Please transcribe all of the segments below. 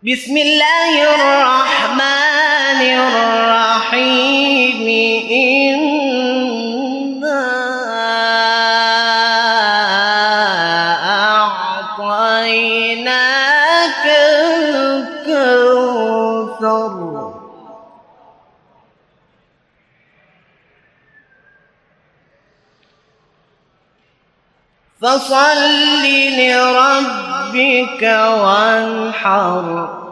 بسم الله الرحمن الرحيم إنا أعطيناك الكوثر فصل لربك وانحر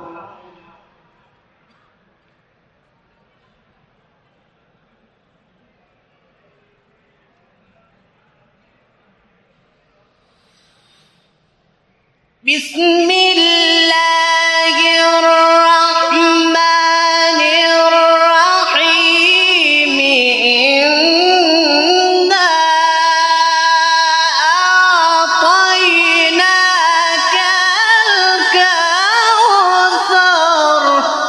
بسم الله الرحمن الرحيم إنا أعطيناك الكوثر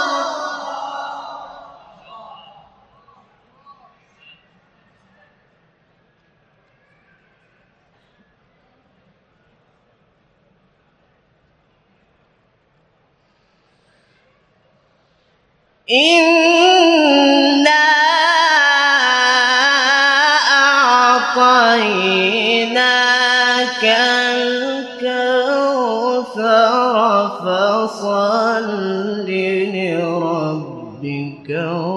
إنا أعطيناك الكوثر فصل لربك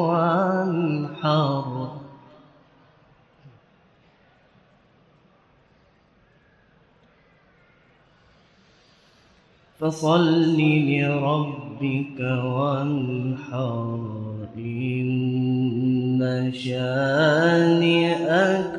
وانحر فصل لربك وانحر إن شانئك